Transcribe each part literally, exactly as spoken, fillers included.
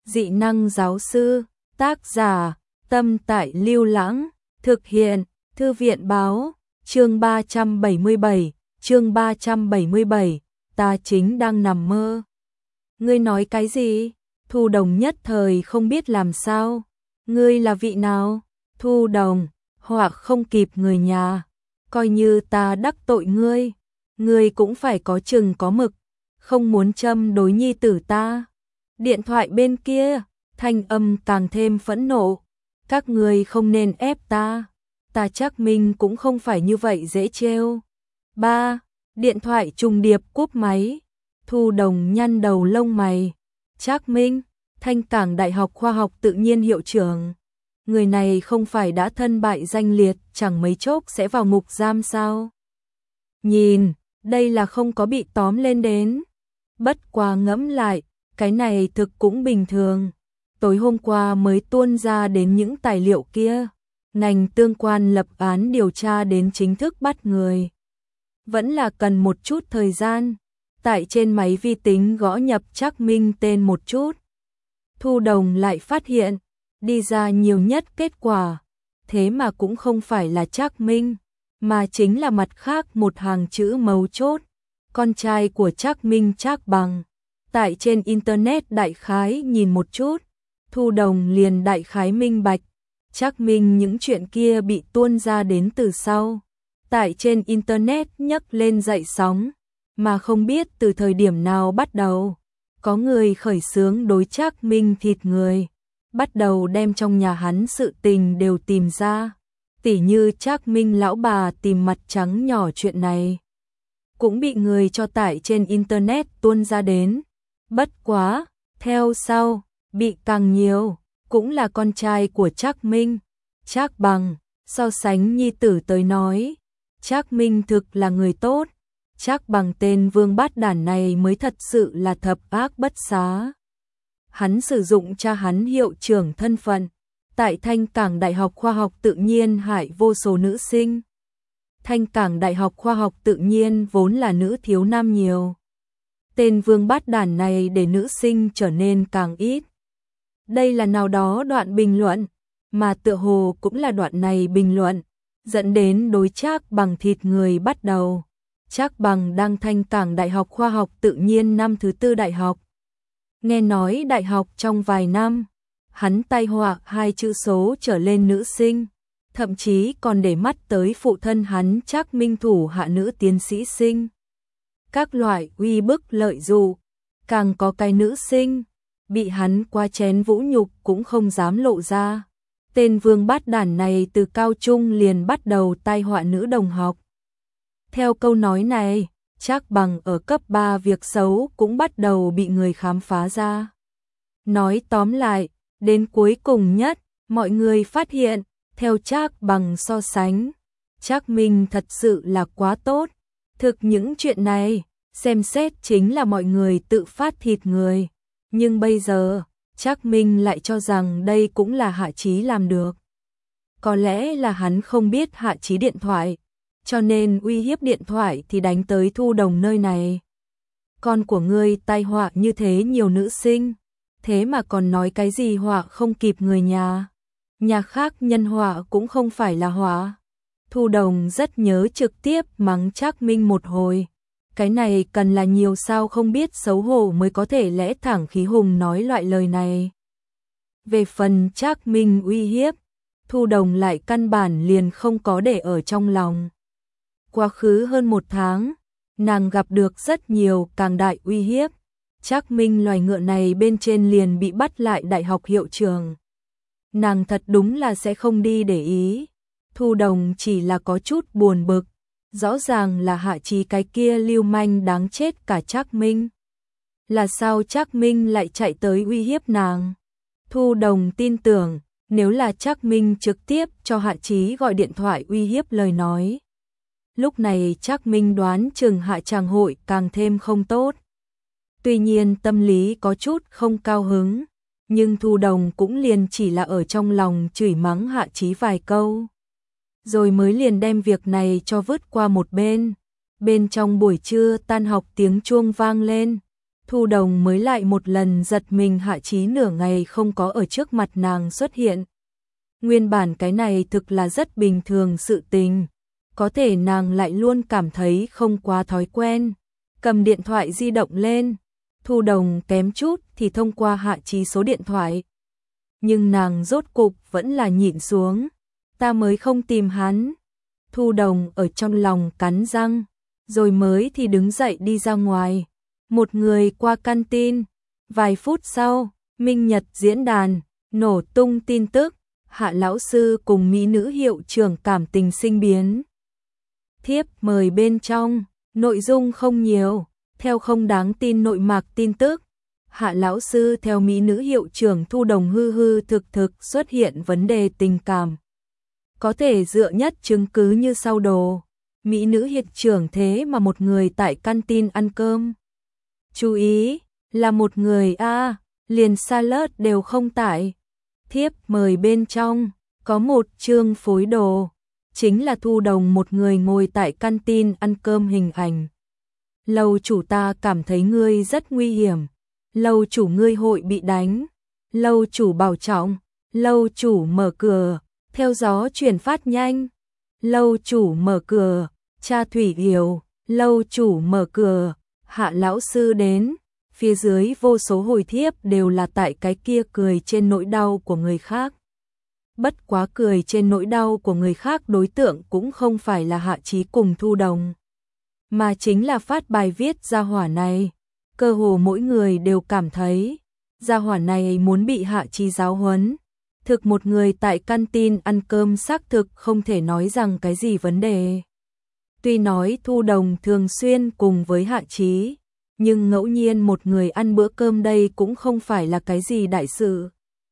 Dị năng giáo sư, tác giả, Tâm Tại Lưu Lãng, thực hiện, Thư viện báo, chương ba trăm bảy mươi bảy, chương ba trăm bảy mươi bảy, ta chính đang nằm mơ. Ngươi nói cái gì? Thu Đồng nhất thời không biết làm sao. Ngươi là vị nào? Thu Đồng, họa không kịp người nhà. Coi như ta đắc tội ngươi, ngươi cũng phải có chừng có mực, không muốn châm đối nhi tử ta. Điện thoại bên kia, thanh âm càng thêm phẫn nộ. Các ngươi không nên ép ta, ta Trác Minh cũng không phải như vậy dễ trêu. Ba, điện thoại trùng điệp cúp máy. Thu Đồng nhăn đầu lông mày. Trác Minh, Thanh Cảng Đại học Khoa học Tự nhiên hiệu trưởng. Người này không phải đã thân bại danh liệt, chẳng mấy chốc sẽ vào ngục giam sao? Nhìn, đây là không có bị tóm lên đến. Bất quá ngẫm lại, cái này thực cũng bình thường. Tối hôm qua mới tuôn ra đến những tài liệu kia. Ngành tương quan lập án điều tra đến chính thức bắt người. Vẫn là cần một chút thời gian. Tại trên máy vi tính gõ nhập Trác Minh tên một chút. Thu Đồng lại phát hiện, đi ra nhiều nhất kết quả. Thế mà cũng không phải là Trác Minh, mà chính là mặt khác một hàng chữ mấu chốt. Con trai của Trác Minh Trác Bằng. Tại trên Internet đại khái nhìn một chút, Thu Đồng liền đại khái minh bạch. Trác Minh những chuyện kia bị tuôn ra đến từ sau. Tại trên Internet nhấc lên dậy sóng, mà không biết từ thời điểm nào bắt đầu. Có người khởi xướng đối Trác Minh thịt người, bắt đầu đem trong nhà hắn sự tình đều tìm ra. Tỉ như Trác Minh lão bà tìm mặt trắng nhỏ chuyện này, cũng bị người cho tải trên Internet tuôn ra đến. Bất quá, theo sau, bị càng nhiều, cũng là con trai của Trác Minh, Trác Bằng. So sánh nhi tử tới nói, Trác Minh thực là người tốt. Trác Bằng tên vương bát đản này mới thật sự là thập ác bất xá. Hắn sử dụng cha hắn hiệu trưởng thân phận, tại Thanh Cảng Đại học Khoa học Tự nhiên hại vô số nữ sinh. Thanh Cảng Đại học Khoa học Tự nhiên vốn là nữ thiếu nam nhiều. Tên vương bát đản này để nữ sinh trở nên càng ít. Đây là nào đó đoạn bình luận, mà tựa hồ cũng là đoạn này bình luận, dẫn đến đối Trác Bằng thịt người bắt đầu. Trác Bằng đang Thanh Cảng Đại học Khoa học Tự nhiên năm thứ tư đại học. Nghe nói đại học trong vài năm, hắn tai họa hai chữ số trở lên nữ sinh, thậm chí còn để mắt tới phụ thân hắn Trác Minh thủ hạ nữ tiến sĩ sinh. Các loại uy bức lợi dụ, càng có cái nữ sinh, bị hắn qua chén vũ nhục cũng không dám lộ ra. Tên vương bát đản này từ cao trung liền bắt đầu tai họa nữ đồng học. Theo câu nói này, Trác Bằng ở cấp ba việc xấu cũng bắt đầu bị người khám phá ra. Nói tóm lại, đến cuối cùng nhất, mọi người phát hiện, theo Trác Bằng so sánh, Trác Minh thật sự là quá tốt. Thực những chuyện này, xem xét chính là mọi người tự phát thịt người. Nhưng bây giờ, Trác Minh lại cho rằng đây cũng là Hạ Chí làm được. Có lẽ là hắn không biết Hạ Chí điện thoại, cho nên uy hiếp điện thoại thì đánh tới Thu Đồng nơi này. Con của ngươi tai họa như thế nhiều nữ sinh, thế mà còn nói cái gì họa không kịp người nhà. Nhà khác nhân họa cũng không phải là họa. Thu Đồng rất nhớ trực tiếp mắng Trác Minh một hồi. Cái này cần là nhiều sao không biết xấu hổ mới có thể lẽ thẳng khí hùng nói loại lời này. Về phần Trác Minh uy hiếp, Thu Đồng lại căn bản liền không có để ở trong lòng. Quá khứ hơn một tháng, nàng gặp được rất nhiều càng đại uy hiếp. Trác Minh loài ngựa này bên trên liền bị bắt lại đại học hiệu trưởng. Nàng thật đúng là sẽ không đi để ý. Thu Đồng chỉ là có chút buồn bực. Rõ ràng là Hạ Chí cái kia lưu manh đáng chết cả Trác Minh. Là sao Trác Minh lại chạy tới uy hiếp nàng? Thu Đồng tin tưởng, nếu là Trác Minh trực tiếp cho Hạ Chí gọi điện thoại uy hiếp lời nói. Lúc này Trác Minh đoán chừng hạ tràng hội càng thêm không tốt. Tuy nhiên tâm lý có chút không cao hứng, nhưng Thu Đồng cũng liền chỉ là ở trong lòng chửi mắng Hạ Chí vài câu. Rồi mới liền đem việc này cho vứt qua một bên. Bên trong buổi trưa tan học tiếng chuông vang lên. Thu Đồng mới lại một lần giật mình, Hạ Chí nửa ngày không có ở trước mặt nàng xuất hiện. Nguyên bản cái này thực là rất bình thường sự tình, có thể nàng lại luôn cảm thấy không quá thói quen. Cầm điện thoại di động lên, Thu Đồng kém chút thì thông qua Hạ Chí số điện thoại. Nhưng nàng rốt cục vẫn là nhịn xuống, ta mới không tìm hắn. Thu Đồng ở trong lòng cắn răng, rồi mới thì đứng dậy đi ra ngoài. Một người qua canteen, vài phút sau, Minh Nhật diễn đàn, nổ tung tin tức, Hạ lão sư cùng mỹ nữ hiệu trưởng cảm tình sinh biến. Thiếp mời bên trong, nội dung không nhiều, theo không đáng tin nội mạc tin tức. Hạ lão sư theo mỹ nữ hiệu trưởng Thu Đồng hư hư thực thực xuất hiện vấn đề tình cảm. Có thể dựa nhất chứng cứ như sau đồ. Mỹ nữ hiệu trưởng thế mà một người tại canteen ăn cơm. Chú ý, là một người a à, liền salad đều không tải. Thiếp mời bên trong, có một chương phối đồ. Chính là Thu Đồng một người ngồi tại canteen ăn cơm hình ảnh. Lầu chủ, ta cảm thấy ngươi rất nguy hiểm. Lầu chủ, ngươi hội bị đánh. Lầu chủ bảo trọng. Lầu chủ mở cửa, theo gió chuyển phát nhanh. Lầu chủ mở cửa, cha Thủy Hiểu. Lầu chủ mở cửa, Hạ lão sư đến. Phía dưới vô số hồi thiếp đều là tại cái kia cười trên nỗi đau của người khác. Bất quá cười trên nỗi đau của người khác đối tượng cũng không phải là Hạ Chí cùng Thu Đồng, mà chính là phát bài viết gia hỏa này. Cơ hồ mỗi người đều cảm thấy gia hỏa này muốn bị Hạ Chí giáo huấn. Thực một người tại canteen ăn cơm xác thực không thể nói rằng cái gì vấn đề. Tuy nói Thu Đồng thường xuyên cùng với Hạ Chí, nhưng ngẫu nhiên một người ăn bữa cơm đây cũng không phải là cái gì đại sự.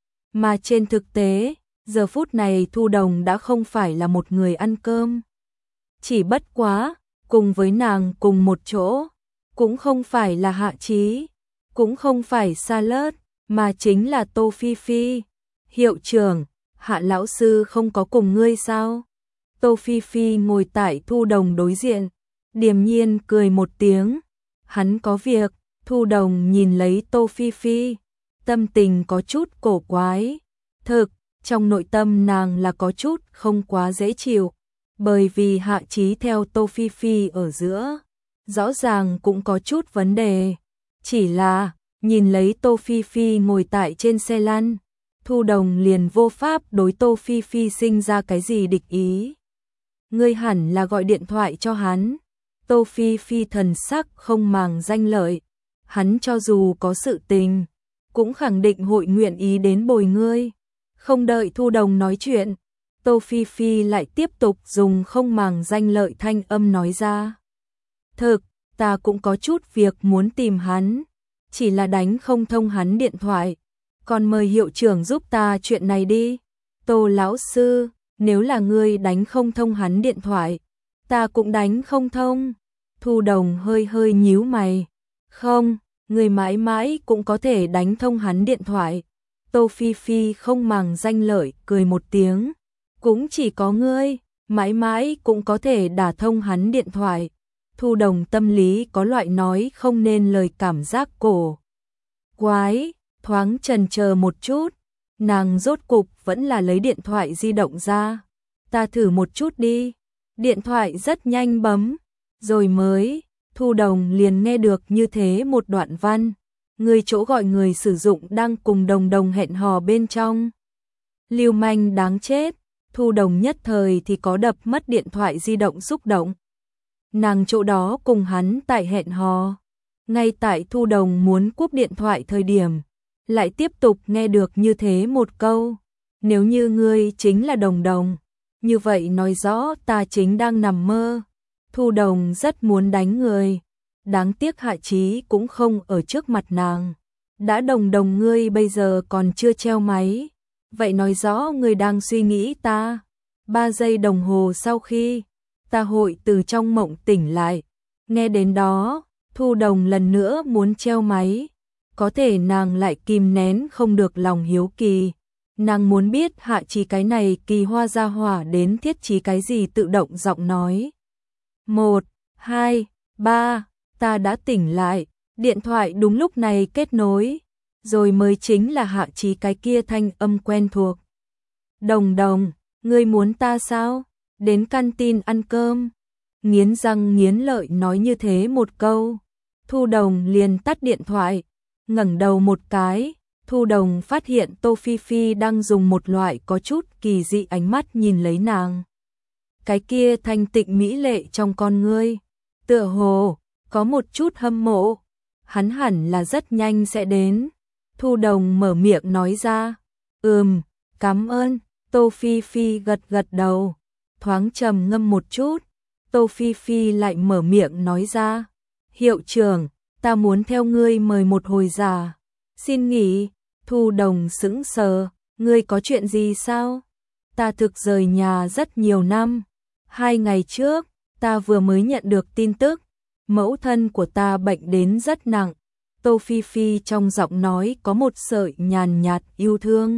Mà trên thực tế, giờ phút này Thu Đồng đã không phải là một người ăn cơm. Chỉ bất quá, cùng với nàng cùng một chỗ, cũng không phải là Hạ Chí, cũng không phải salad, mà chính là Tô Phi Phi. Hiệu trưởng, Hạ lão sư không có cùng ngươi sao? Tô Phi Phi ngồi tại Thu Đồng đối diện, điềm nhiên cười một tiếng. Hắn có việc. Thu Đồng nhìn lấy Tô Phi Phi, tâm tình có chút cổ quái. Thực, trong nội tâm nàng là có chút không quá dễ chịu, bởi vì Hạ Chí theo Tô Phi Phi ở giữa, rõ ràng cũng có chút vấn đề. Chỉ là, nhìn lấy Tô Phi Phi ngồi tại trên xe lăn, Thu Đồng liền vô pháp đối Tô Phi Phi sinh ra cái gì địch ý. Ngươi hẳn là gọi điện thoại cho hắn. Tô Phi Phi thần sắc không màng danh lợi. Hắn cho dù có sự tình, cũng khẳng định hội nguyện ý đến bồi ngươi. Không đợi Thu Đồng nói chuyện, Tô Phi Phi lại tiếp tục dùng không màng danh lợi thanh âm nói ra. Thực, ta cũng có chút việc muốn tìm hắn, chỉ là đánh không thông hắn điện thoại. Còn mời hiệu trưởng giúp ta chuyện này đi. Tô lão sư, nếu là ngươi đánh không thông hắn điện thoại, ta cũng đánh không thông. Thu Đồng hơi hơi nhíu mày. Không, ngươi mãi mãi cũng có thể đánh thông hắn điện thoại. Tô Phi Phi không màng danh lợi cười một tiếng. Cũng chỉ có ngươi, mãi mãi cũng có thể đả thông hắn điện thoại. Thu Đồng tâm lý có loại nói không nên lời cảm giác cổ quái, thoáng chần chờ một chút. Nàng rốt cục vẫn là lấy điện thoại di động ra. Ta thử một chút đi. Điện thoại rất nhanh bấm. Rồi mới, Thu Đồng liền nghe được như thế một đoạn văn. Người chỗ gọi người sử dụng đang cùng Đồng Đồng hẹn hò bên trong. Lưu manh đáng chết. Thu Đồng nhất thời thì có đập mất điện thoại di động xúc động. Nàng chỗ đó cùng hắn tại hẹn hò. Ngay tại Thu Đồng muốn cúp điện thoại thời điểm, lại tiếp tục nghe được như thế một câu. Nếu như ngươi chính là Đồng Đồng, như vậy nói rõ ta chính đang nằm mơ. Thu Đồng rất muốn đánh người. Đáng tiếc Hạ Chí cũng không ở trước mặt nàng. Đã Đồng Đồng ngươi bây giờ còn chưa treo máy. Vậy nói rõ ngươi đang suy nghĩ ta. Ba giây đồng hồ sau khi ta hội từ trong mộng tỉnh lại. Nghe đến đó, Thu Đồng lần nữa muốn treo máy. Có thể nàng lại kìm nén không được lòng hiếu kỳ. Nàng muốn biết Hạ Chí cái này kỳ hoa gia hỏa đến thiết trí cái gì, tự động giọng nói. Một, hai, ba, ta đã tỉnh lại. Điện thoại đúng lúc này kết nối, rồi mới chính là Hạ Chí cái kia thanh âm quen thuộc. Đồng Đồng, ngươi muốn ta sao? Đến canteen ăn cơm. Nghiến răng nghiến lợi nói như thế một câu. Thu Đồng liền tắt điện thoại, ngẩng đầu một cái. Thu Đồng phát hiện Tô Phi Phi đang dùng một loại có chút kỳ dị ánh mắt nhìn lấy nàng. Cái kia thanh tịnh mỹ lệ trong con ngươi, tựa hồ có một chút hâm mộ. Hắn hẳn là rất nhanh sẽ đến. Thu Đồng mở miệng nói ra, ừm, cảm ơn. Tô Phi Phi gật gật đầu, thoáng trầm ngâm một chút. Tô Phi Phi lại mở miệng nói ra, hiệu trưởng, ta muốn theo ngươi mời một hồi giả. Xin nghỉ. Thu Đồng sững sờ, ngươi có chuyện gì sao? Ta thực rời nhà rất nhiều năm. Hai ngày trước, ta vừa mới nhận được tin tức, mẫu thân của ta bệnh đến rất nặng. Tô Phi Phi trong giọng nói có một sợi nhàn nhạt yêu thương.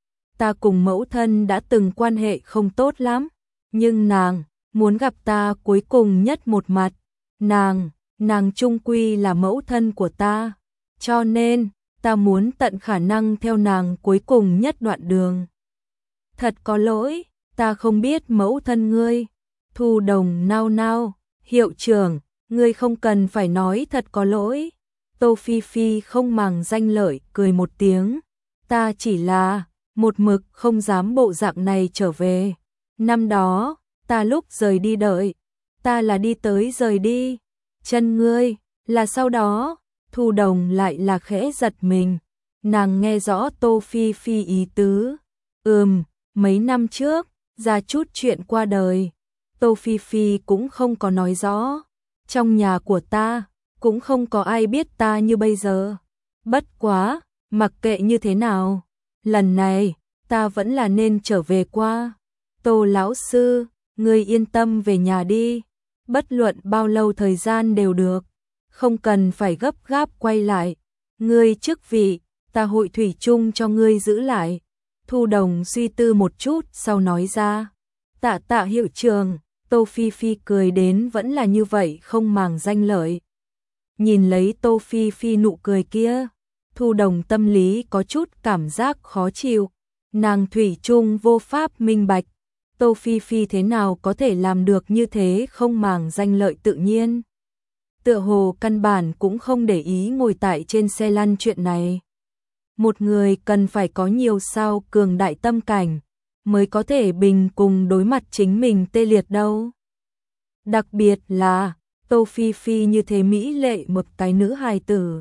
Ta cùng mẫu thân đã từng quan hệ không tốt lắm, nhưng nàng muốn gặp ta cuối cùng nhất một mặt. Nàng, nàng chung quy là mẫu thân của ta, cho nên ta muốn tận khả năng theo nàng cuối cùng nhất đoạn đường. Thật có lỗi, ta không biết mẫu thân ngươi. Thu Đồng nao nao, hiệu trưởng, ngươi không cần phải nói thật có lỗi. Tô Phi Phi không màng danh lợi cười một tiếng, ta chỉ là một mực không dám bộ dạng này trở về. Năm đó, ta lúc rời đi đợi, ta là đi tới rời đi, chân ngươi là sau đó. Thu Đồng lại là khẽ giật mình, nàng nghe rõ Tô Phi Phi ý tứ. Ừm, mấy năm trước, ra chút chuyện qua đời. Tô Phi Phi cũng không có nói rõ. Trong nhà của ta, cũng không có ai biết ta như bây giờ. Bất quá, mặc kệ như thế nào, lần này, ta vẫn là nên trở về qua. Tô lão sư, ngươi yên tâm về nhà đi. Bất luận bao lâu thời gian đều được. Không cần phải gấp gáp quay lại. Ngươi chức vị, ta hội thủy chung cho ngươi giữ lại. Thu Đồng suy tư một chút sau nói ra. Tạ tạ hiệu trưởng. Tô Phi Phi cười đến vẫn là như vậy không màng danh lợi. Nhìn lấy Tô Phi Phi nụ cười kia, Thu Đồng tâm lý có chút cảm giác khó chịu. Nàng thủy chung vô pháp minh bạch, Tô Phi Phi thế nào có thể làm được như thế không màng danh lợi tự nhiên. Tựa hồ căn bản cũng không để ý ngồi tại trên xe lăn chuyện này. Một người cần phải có nhiều sao cường đại tâm cảnh, mới có thể bình cùng đối mặt chính mình tê liệt đâu. Đặc biệt là, Tô Phi Phi như thế mỹ lệ một cái nữ hài tử.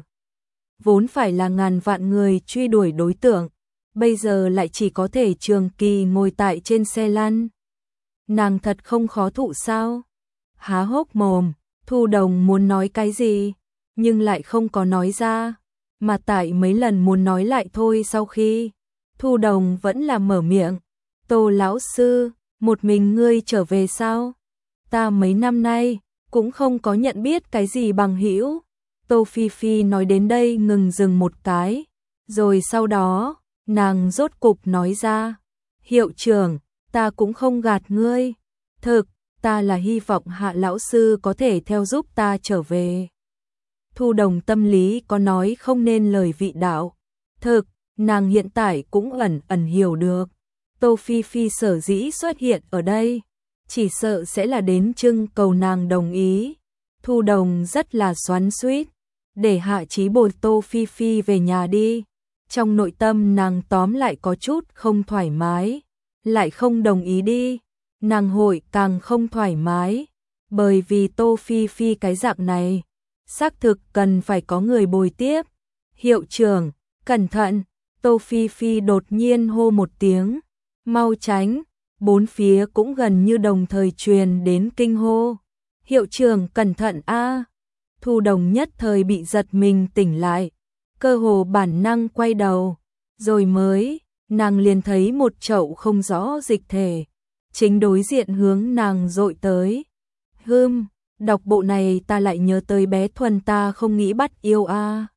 Vốn phải là ngàn vạn người truy đuổi đối tượng, bây giờ lại chỉ có thể trường kỳ ngồi tại trên xe lăn. Nàng thật không khó thụ sao? Há hốc mồm, Thu Đồng muốn nói cái gì, nhưng lại không có nói ra. Mà tại mấy lần muốn nói lại thôi sau khi, Thu Đồng vẫn là mở miệng. Tô lão sư, một mình ngươi trở về sao? Ta mấy năm nay cũng không có nhận biết cái gì bằng hữu. Tô Phi Phi nói đến đây ngừng dừng một cái, rồi sau đó, nàng rốt cục nói ra, hiệu trưởng, ta cũng không gạt ngươi. Thực, ta là hy vọng Hạ lão sư có thể theo giúp ta trở về. Thu Đồng tâm lý có nói không nên lời vị đạo. Thực, nàng hiện tại cũng ẩn ẩn hiểu được. Tô Phi Phi sở dĩ xuất hiện ở đây, chỉ sợ sẽ là đến trưng cầu nàng đồng ý. Thu Đồng rất là xoắn xuýt, để Hạ Chí bồi Tô Phi Phi về nhà đi. Trong nội tâm nàng tóm lại có chút không thoải mái, lại không đồng ý đi. Nàng hội càng không thoải mái, bởi vì Tô Phi Phi cái dạng này, xác thực cần phải có người bồi tiếp. Hiệu trưởng, cẩn thận, Tô Phi Phi đột nhiên hô một tiếng, mau tránh, bốn phía cũng gần như đồng thời truyền đến kinh hô. Hiệu trưởng cẩn thận a. Thu Đồng nhất thời bị giật mình tỉnh lại, cơ hồ bản năng quay đầu, rồi mới, nàng liền thấy một chậu không rõ dịch thể, chính đối diện hướng nàng dội tới. Hừm, đọc bộ này ta lại nhớ tới bé Thuần ta không nghĩ bắt yêu a.